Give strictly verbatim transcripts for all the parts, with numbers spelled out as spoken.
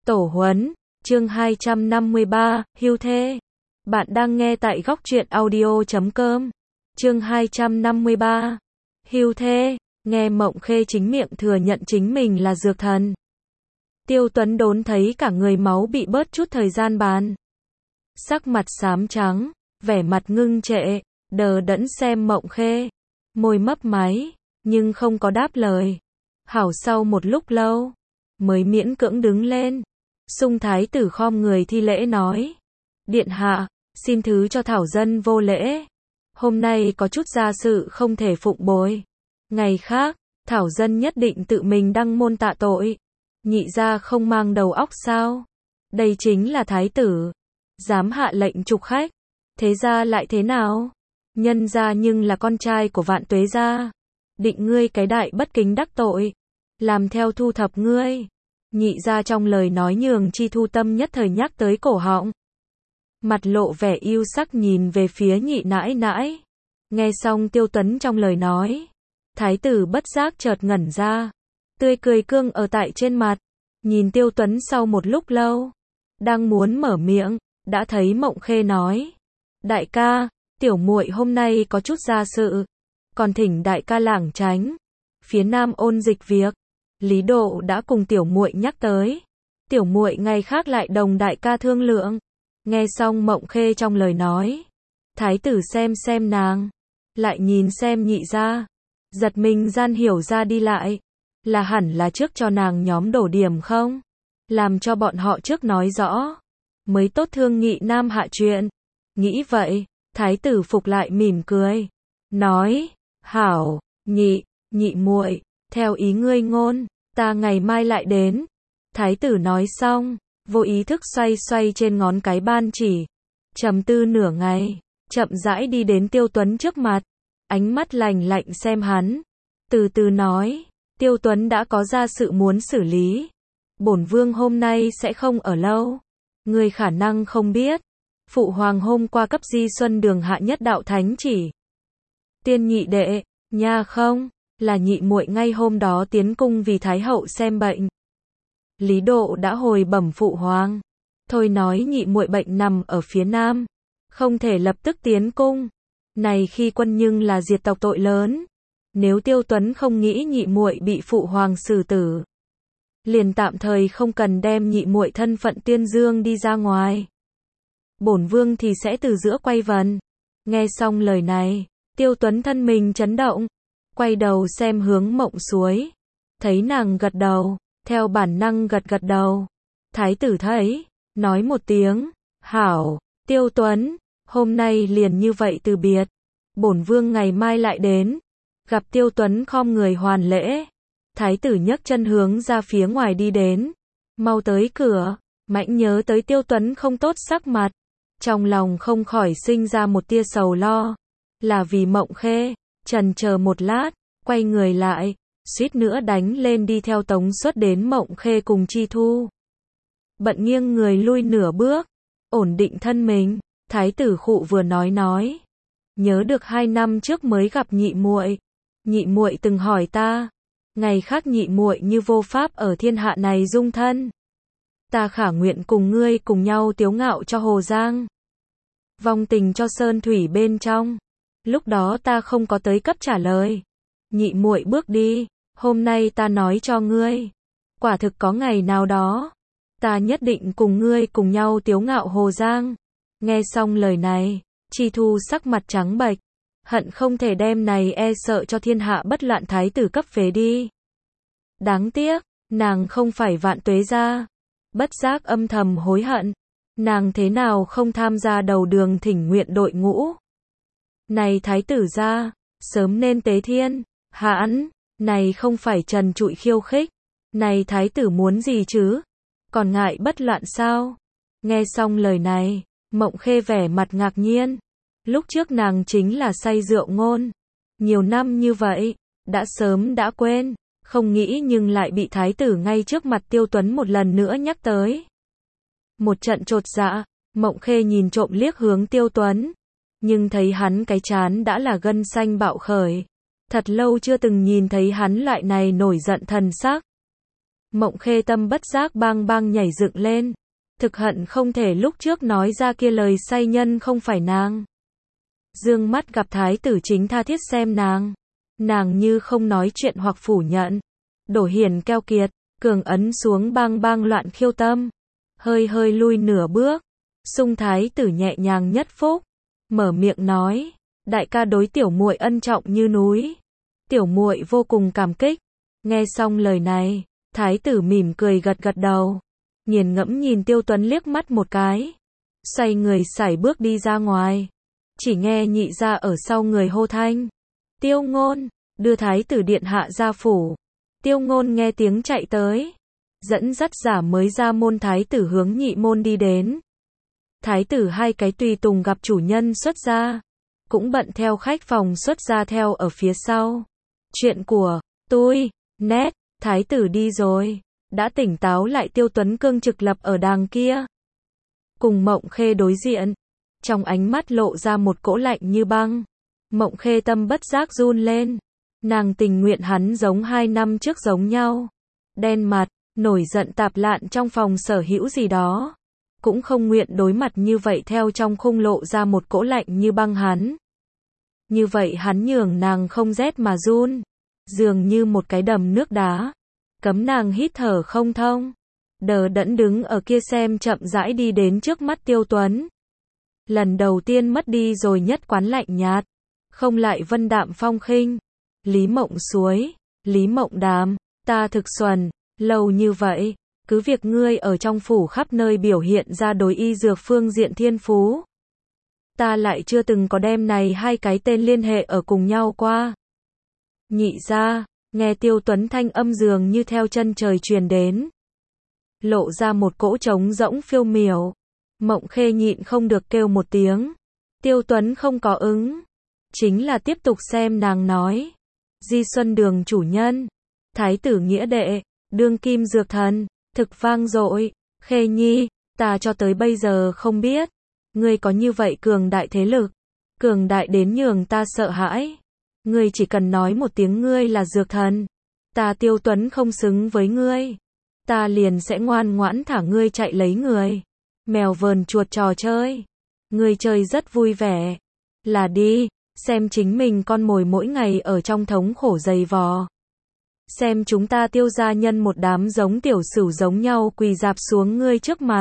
Tổ huấn, chương hai trăm năm mươi ba, hưu thê. Bạn đang nghe tại góc truyện audio chấm com. Chương hai trăm năm mươi ba, hưu thê. Nghe Mộng Khê chính miệng thừa nhận chính mình là dược thần. Tiêu Tuấn đốn thấy cả người máu bị bớt chút thời gian bàn. Sắc mặt xám trắng, vẻ mặt ngưng trệ, đờ đẫn xem Mộng Khê. Môi mấp máy, nhưng không có đáp lời. Hảo sau một lúc lâu, mới miễn cưỡng đứng lên. Sung thái tử khom người thi lễ nói. Điện hạ, xin thứ cho thảo dân vô lễ. Hôm nay có chút gia sự không thể phụng bồi. Ngày khác, thảo dân nhất định tự mình đăng môn tạ tội. Nhị gia không mang đầu óc sao? Đây chính là thái tử. Dám hạ lệnh trục khách. Thế ra lại thế nào? Nhân gia nhưng là con trai của Vạn Tuế gia. Định ngươi cái đại bất kính đắc tội. Làm theo thu thập ngươi. Nhị gia trong lời nói nhường Chi Thu tâm nhất thời nhắc tới cổ họng. Mặt lộ vẻ yêu sắc nhìn về phía nhị nãi nãi. Nghe xong Tiêu Tuấn trong lời nói. Thái tử bất giác chợt ngẩn ra. Tươi cười cương ở tại trên mặt. Nhìn Tiêu Tuấn sau một lúc lâu. Đang muốn mở miệng. Đã thấy Mộng Khê nói. Đại ca, tiểu muội hôm nay có chút gia sự. Còn thỉnh đại ca lảng tránh. Phía nam ôn dịch việc. Lý Độ đã cùng tiểu muội nhắc tới. Tiểu muội ngày khác lại đồng đại ca thương lượng. Nghe xong Mộng Khê trong lời nói. Thái tử xem xem nàng. Lại nhìn xem nhị gia. Giật mình gian hiểu ra đi lại. Là hẳn là trước cho nàng nhóm đổ điểm không? Làm cho bọn họ trước nói rõ. Mới tốt thương nghị nam hạ chuyện. Nghĩ vậy, thái tử phục lại mỉm cười. Nói, hảo, nhị, nhị muội, theo ý ngươi ngôn, ta ngày mai lại đến. Thái tử nói xong, vô ý thức xoay xoay trên ngón cái ban chỉ. Trầm tư nửa ngày, chậm rãi đi đến Tiêu Tuấn trước mặt. Ánh mắt lạnh lạnh xem hắn. Từ từ nói, Tiêu Tuấn đã có ra sự muốn xử lý. Bổn vương hôm nay sẽ không ở lâu. Ngươi khả năng không biết. Phụ hoàng hôm qua cấp Di Xuân Đường hạ nhất đạo thánh chỉ. Tiên nhị đệ, nha không, là nhị muội ngay hôm đó tiến cung vì Thái hậu xem bệnh. Lý Độ đã hồi bẩm phụ hoàng. Thôi nói nhị muội bệnh nằm ở phía nam. Không thể lập tức tiến cung. Này khi quân nhưng là diệt tộc tội lớn. Nếu Tiêu Tuấn không nghĩ nhị muội bị phụ hoàng xử tử. Liền tạm thời không cần đem nhị muội thân phận tiên dương đi ra ngoài. Bổn vương thì sẽ từ giữa quay vần. Nghe xong lời này, Tiêu Tuấn thân mình chấn động. Quay đầu xem hướng Mộng Suối. Thấy nàng gật đầu, theo bản năng gật gật đầu. Thái tử thấy, nói một tiếng, hảo, Tiêu Tuấn, hôm nay liền như vậy từ biệt. Bổn vương ngày mai lại đến. Gặp Tiêu Tuấn khom người hoàn lễ. Thái tử nhấc chân hướng ra phía ngoài đi đến. Mau tới cửa, mãnh nhớ tới Tiêu Tuấn không tốt sắc mặt. Trong lòng không khỏi sinh ra một tia sầu lo. Là vì Mộng Khê. Chần chờ một lát, quay người lại, suýt nữa đánh lên đi theo tống xuất đến Mộng Khê cùng Chi Thu. Bận nghiêng người lui nửa bước, ổn định thân mình. Thái tử khụ vừa nói nói. Nhớ được hai năm trước mới gặp nhị muội. Nhị muội từng hỏi ta. Ngày khác nhị muội như vô pháp ở thiên hạ này dung thân. Ta khả nguyện cùng ngươi cùng nhau tiếu ngạo cho Hồ Giang. Vong tình cho sơn thủy bên trong. Lúc đó ta không có tới cấp trả lời. Nhị muội bước đi, hôm nay ta nói cho ngươi. Quả thực có ngày nào đó. Ta nhất định cùng ngươi cùng nhau tiếu ngạo Hồ Giang. Nghe xong lời này, Chi Thu sắc mặt trắng bệch. Hận không thể đem này e sợ cho thiên hạ bất loạn thái tử cấp phế đi. Đáng tiếc, nàng không phải Vạn Tuế gia. Bất giác âm thầm hối hận. Nàng thế nào không tham gia đầu đường thỉnh nguyện đội ngũ. Này thái tử gia, sớm nên tế thiên. Hãn, này không phải trần trụi khiêu khích. Này thái tử muốn gì chứ? Còn ngại bất loạn sao? Nghe xong lời này, Mộng Khê vẻ mặt ngạc nhiên. Lúc trước nàng chính là say rượu ngôn. Nhiều năm như vậy, đã sớm đã quên. Không nghĩ nhưng lại bị thái tử ngay trước mặt Tiêu Tuấn một lần nữa nhắc tới. Một trận chột dạ, Mộng Khê nhìn trộm liếc hướng Tiêu Tuấn. Nhưng thấy hắn cái trán đã là gân xanh bạo khởi. Thật lâu chưa từng nhìn thấy hắn loại này nổi giận thần sắc. Mộng Khê tâm bất giác bang bang nhảy dựng lên. Thực hận không thể lúc trước nói ra kia lời say nhân không phải nàng. Dương mắt gặp thái tử chính tha thiết xem nàng. Nàng như không nói chuyện hoặc phủ nhận. Đổ hiền keo kiệt, cường ấn xuống bang bang loạn khiêu tâm. Hơi hơi lui nửa bước. Sung thái tử nhẹ nhàng nhất phúc. Mở miệng nói, đại ca đối tiểu muội ân trọng như núi. Tiểu muội vô cùng cảm kích. Nghe xong lời này, thái tử mỉm cười gật gật đầu. Nghiền ngẫm nhìn Tiêu Tuấn liếc mắt một cái. Xoay người sải bước đi ra ngoài. Chỉ nghe nhị gia ở sau người hô thanh. Tiêu Ngôn, đưa thái tử điện hạ ra phủ. Tiêu Ngôn nghe tiếng chạy tới. Dẫn dắt giả mới ra môn thái tử hướng nhị môn đi đến. Thái tử hai cái tùy tùng gặp chủ nhân xuất gia. Cũng bận theo khách phòng xuất gia theo ở phía sau. Chuyện của tôi, nét, thái tử đi rồi. Đã tỉnh táo lại Tiêu Tuấn cương trực lập ở đàng kia. Cùng Mộng Khê đối diện. Trong ánh mắt lộ ra một cỗ lạnh như băng. Mộng Khê tâm bất giác run lên. Nàng tình nguyện hắn giống hai năm trước giống nhau. Đen mặt, nổi giận tạp lạn trong phòng sở hữu gì đó. Cũng không nguyện đối mặt như vậy theo trong khung lộ ra một cỗ lạnh như băng hắn. Như vậy hắn nhường nàng không rét mà run. Dường như một cái đầm nước đá. Cấm nàng hít thở không thông. Đờ đẫn đứng ở kia xem chậm rãi đi đến trước mắt Tiêu Tuấn. Lần đầu tiên mất đi rồi nhất quán lạnh nhạt. Không lại vân đạm phong khinh. Lý Mộng Suối, Lý Mộng Đàm, ta thực xuẩn, lâu như vậy, cứ việc ngươi ở trong phủ khắp nơi biểu hiện ra đối y dược phương diện thiên phú. Ta lại chưa từng có đem này hai cái tên liên hệ ở cùng nhau qua. Nhị gia, nghe Tiêu Tuấn thanh âm dường như theo chân trời truyền đến. Lộ ra một cỗ trống rỗng phiêu miểu. Mộng Khê nhịn không được kêu một tiếng. Tiêu Tuấn không có ứng. Chính là tiếp tục xem nàng nói. Di Xuân Đường chủ nhân. Thái tử nghĩa đệ. Đương kim dược thần. Thực vang dội. Khê nhi, ta cho tới bây giờ không biết. Ngươi có như vậy cường đại thế lực. Cường đại đến nhường ta sợ hãi. Ngươi chỉ cần nói một tiếng ngươi là dược thần. Ta Tiêu Tuấn không xứng với ngươi. Ta liền sẽ ngoan ngoãn thả ngươi chạy lấy người. Mèo vờn chuột trò chơi. Ngươi chơi rất vui vẻ. Là đi, xem chính mình con mồi mỗi ngày ở trong thống khổ dày vò. Xem chúng ta Tiêu gia nhân một đám giống tiểu sửu giống nhau quỳ dạp xuống ngươi trước mặt.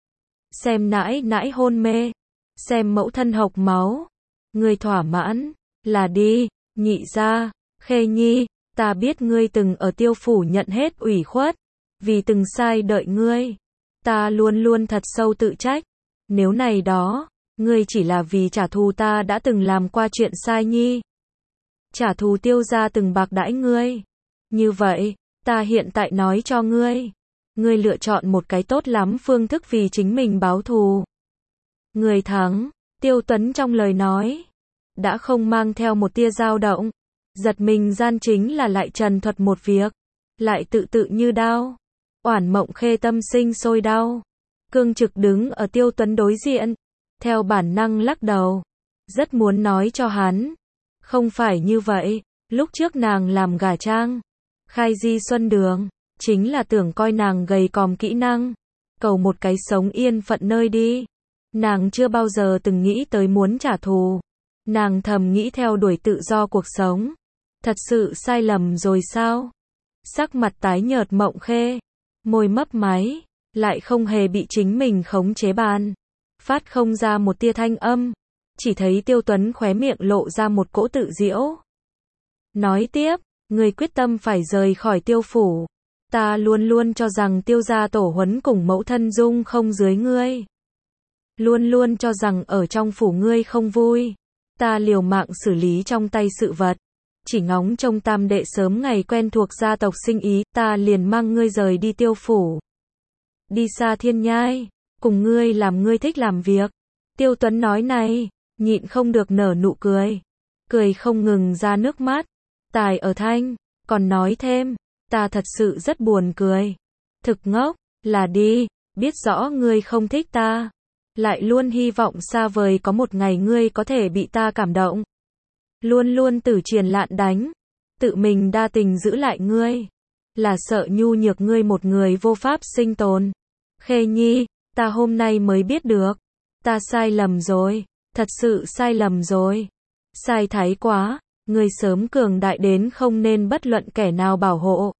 Xem nãi nãi hôn mê. Xem mẫu thân hộc máu. Ngươi thỏa mãn. Là đi, nhị gia, Khê nhi, ta biết ngươi từng ở Tiêu phủ nhận hết ủy khuất. Vì từng sai đợi ngươi. Ta luôn luôn thật sâu tự trách. Nếu này đó, ngươi chỉ là vì trả thù ta đã từng làm qua chuyện sai nhi. Trả thù Tiêu gia từng bạc đãi ngươi. Như vậy, ta hiện tại nói cho ngươi. Ngươi lựa chọn một cái tốt lắm phương thức vì chính mình báo thù. Ngươi thắng, Tiêu Tuấn trong lời nói. Đã không mang theo một tia dao động. Giật mình gian chính là lại trần thuật một việc. Lại tự tự như đao. Oản Mộng Khê tâm sinh sôi đau. Cương trực đứng ở Tiêu Tuấn đối diện. Theo bản năng lắc đầu. Rất muốn nói cho hắn. Không phải như vậy. Lúc trước nàng làm gả trang. Khai Di Xuân Đường. Chính là tưởng coi nàng gầy còm kỹ năng. Cầu một cái sống yên phận nơi đi. Nàng chưa bao giờ từng nghĩ tới muốn trả thù. Nàng thầm nghĩ theo đuổi tự do cuộc sống. Thật sự sai lầm rồi sao? Sắc mặt tái nhợt Mộng Khê. Môi mấp máy. Lại không hề bị chính mình khống chế bàn. Phát không ra một tia thanh âm. Chỉ thấy Tiêu Tuấn khóe miệng lộ ra một cỗ tự giễu. Nói tiếp. Người quyết tâm phải rời khỏi Tiêu phủ. Ta luôn luôn cho rằng Tiêu gia tổ huấn cùng mẫu thân dung không dưới ngươi. Luôn luôn cho rằng ở trong phủ ngươi không vui. Ta liều mạng xử lý trong tay sự vật. Chỉ ngóng trông tam đệ sớm ngày quen thuộc gia tộc sinh ý. Ta liền mang ngươi rời đi Tiêu phủ. Đi xa thiên nhai. Cùng ngươi làm ngươi thích làm việc. Tiêu Tuấn nói này. Nhịn không được nở nụ cười. Cười không ngừng ra nước mắt. Tài ở thanh. Còn nói thêm. Ta thật sự rất buồn cười. Thực ngốc. Là đi. Biết rõ ngươi không thích ta. Lại luôn hy vọng xa vời có một ngày ngươi có thể bị ta cảm động. Luôn luôn tử triền lạn đánh. Tự mình đa tình giữ lại ngươi. là sợ nhu nhược ngươi một người vô pháp sinh tồn. Khê Nhi, ta hôm nay mới biết được, ta sai lầm rồi, thật sự sai lầm rồi. Sai thái quá, ngươi sớm cường đại đến không nên bất luận kẻ nào bảo hộ.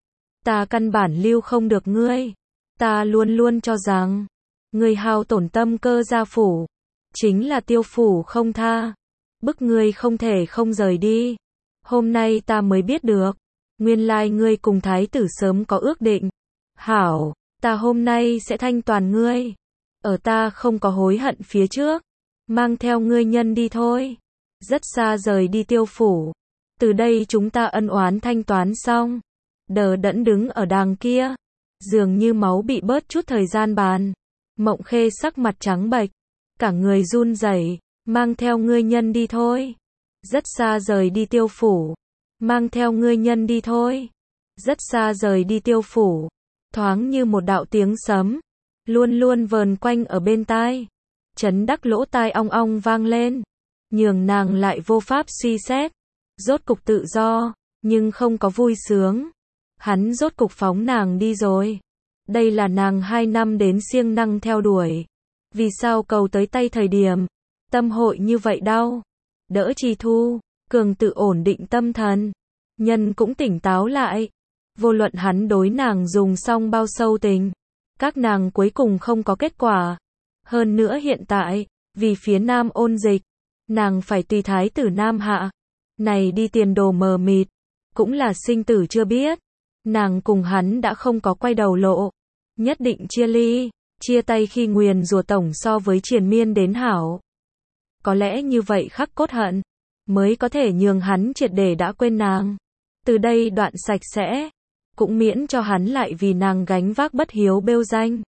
Ta căn bản lưu không được ngươi. Ta luôn luôn cho rằng, ngươi hao tổn tâm cơ gia phủ, chính là Tiêu phủ không tha, bức ngươi không thể không rời đi. Hôm nay ta mới biết được, nguyên lai ngươi cùng thái tử sớm có ước định. Hảo, ta hôm nay sẽ thanh toàn ngươi. Ở ta không có hối hận phía trước, mang theo ngươi nhân đi thôi. Rất xa rời đi Tiêu phủ. Từ đây chúng ta ân oán thanh toán xong. Đờ đẫn đứng ở đàng kia, dường như máu bị bớt chút thời gian bàn. Mộng Khê sắc mặt trắng bệch, cả người run rẩy, mang theo ngươi nhân đi thôi. Rất xa rời đi Tiêu phủ, mang theo ngươi nhân đi thôi. Rất xa rời đi Tiêu phủ, thoáng như một đạo tiếng sấm, luôn luôn vờn quanh ở bên tai. Chấn đắc lỗ tai ong ong vang lên, nhường nàng lại vô pháp suy xét. Rốt cục tự do, nhưng không có vui sướng. Hắn rốt cục phóng nàng đi rồi. Đây là nàng hai năm đến siêng năng theo đuổi. Vì sao cầu tới tay thời điểm, tâm hội như vậy đau. Đỡ Trì Thu, cường tự ổn định tâm thần. Nhân cũng tỉnh táo lại. Vô luận hắn đối nàng dùng xong bao sâu tình, các nàng cuối cùng không có kết quả. Hơn nữa hiện tại, vì phía Nam ôn dịch, nàng phải tùy thái tử Nam hạ. Này đi tiền đồ mờ mịt, cũng là sinh tử chưa biết. Nàng cùng hắn đã không có quay đầu lộ, nhất định chia ly, chia tay khi nguyền rủa tổng so với triền miên đến hảo. Có lẽ như vậy khắc cốt hận, mới có thể nhường hắn triệt để đã quên nàng. Từ đây đoạn sạch sẽ, cũng miễn cho hắn lại vì nàng gánh vác bất hiếu bêu danh.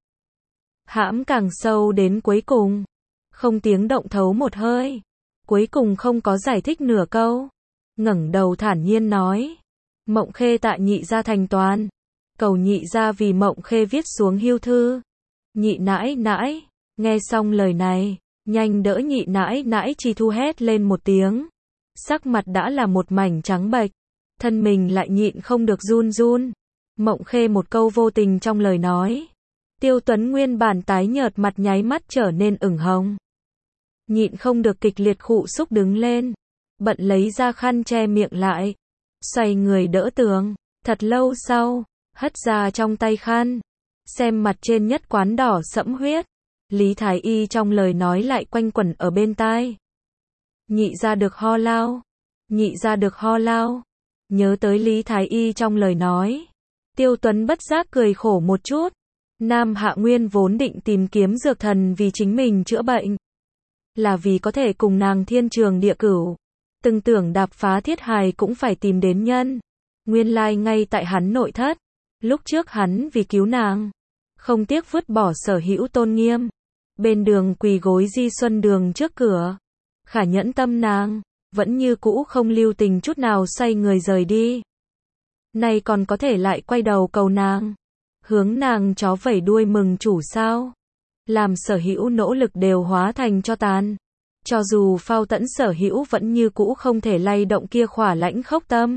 Hãm càng sâu đến cuối cùng, không tiếng động thấu một hơi, cuối cùng không có giải thích nửa câu, ngẩng đầu thản nhiên nói. Mộng Khê tạ nhị gia thành toàn, cầu nhị gia vì Mộng Khê viết xuống hưu thư. Nhị nãi nãi, nghe xong lời này, nhanh đỡ nhị nãi nãi Trì Thu hét lên một tiếng. Sắc mặt đã là một mảnh trắng bệch, thân mình lại nhịn không được run run. Mộng Khê một câu vô tình trong lời nói, Tiêu Tuấn nguyên bản tái nhợt mặt nháy mắt trở nên ửng hồng. Nhịn không được kịch liệt khụ xúc đứng lên, bận lấy ra khăn che miệng lại, xoay người đỡ tường. Thật lâu sau, hất ra trong tay khăn, xem mặt trên nhất quán đỏ sẫm huyết. Lý Thái Y trong lời nói lại quanh quẩn ở bên tai. Nhị ra được ho lao, nhị ra được ho lao. Nhớ tới Lý Thái Y trong lời nói, Tiêu Tuấn bất giác cười khổ một chút. Nam Hạ Nguyên vốn định tìm kiếm dược thần vì chính mình chữa bệnh, là vì có thể cùng nàng thiên trường địa cửu. Từng tưởng đạp phá thiết hài cũng phải tìm đến nhân. Nguyên lai ngay tại hắn nội thất, lúc trước hắn vì cứu nàng, không tiếc vứt bỏ sở hữu tôn nghiêm, bên đường quỳ gối Di Xuân đường trước cửa. Khả nhẫn tâm nàng, vẫn như cũ không lưu tình chút nào xoay người rời đi. Nay còn có thể lại quay đầu cầu nàng, hướng nàng chó vẩy đuôi mừng chủ sao? Làm sở hữu nỗ lực đều hóa thành cho tàn. Cho dù Phao Tẫn sở hữu vẫn như cũ không thể lay động kia khỏa lãnh khốc tâm.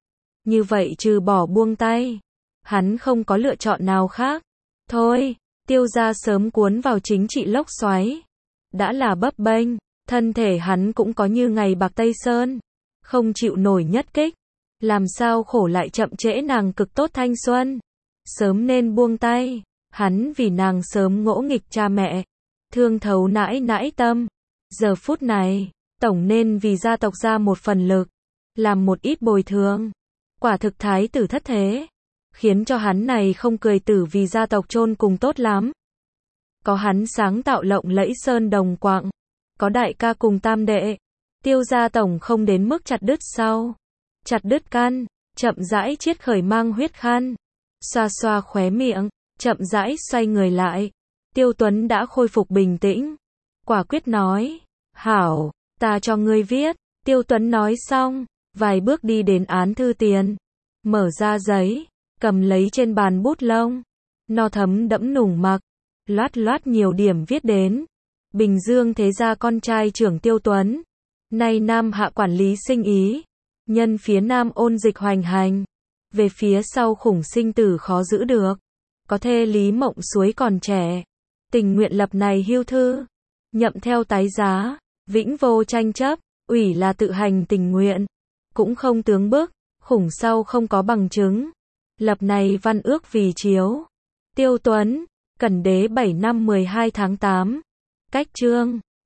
Như vậy trừ bỏ buông tay, hắn không có lựa chọn nào khác. Thôi, Tiêu gia sớm cuốn vào chính trị lốc xoáy. Đã là bấp bênh, thân thể hắn cũng có như ngày bạc Tây Sơn, không chịu nổi nhất kích. Làm sao khổ lại chậm trễ nàng cực tốt thanh xuân. Sớm nên buông tay, hắn vì nàng sớm ngỗ nghịch cha mẹ, thương thấu nãi nãi tâm. Giờ phút này, tổng nên vì gia tộc ra một phần lực, làm một ít bồi thường. Quả thực thái tử thất thế, khiến cho hắn này không cười tử vì gia tộc chôn cùng tốt lắm. Có hắn sáng tạo lộng lẫy sơn đồng quặng, có đại ca cùng tam đệ, Tiêu gia tổng không đến mức chặt đứt sau, chặt đứt căn, chậm rãi chiết khởi mang huyết khăn, xoa xoa khóe miệng, chậm rãi xoay người lại. Tiêu Tuấn đã khôi phục bình tĩnh, quả quyết nói, hảo, ta cho ngươi viết. Tiêu Tuấn nói xong, vài bước đi đến án thư tiền, mở ra giấy, cầm lấy trên bàn bút lông, no thấm đẫm nùng mặc, loát loát nhiều điểm viết đến. Bình Dương thế gia con trai trưởng Tiêu Tuấn, nay Nam Hạ quản lý sinh ý, nhân phía Nam ôn dịch hoành hành, Về phía sau khủng sinh tử khó giữ được. Có thê Lý Mộng Suối còn trẻ. Tình nguyện lập này hưu thư. Nhậm theo tái giá. Vĩnh vô tranh chấp. Ủy là tự hành tình nguyện. Cũng không tướng bức. Khủng sau không có bằng chứng. Lập này văn ước vì chiếu. Tiêu Tuấn. Cẩn Đế bảy năm mười hai tháng tám. Cách chương.